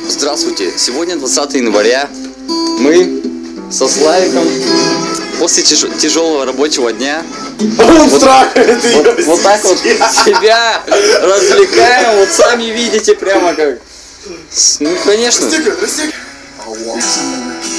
Здравствуйте! Сегодня 20 января. Мы со Славиком после тяжелого рабочего дня вот так вот себя развлекаем. Вот сами видите прямо как. Ну конечно.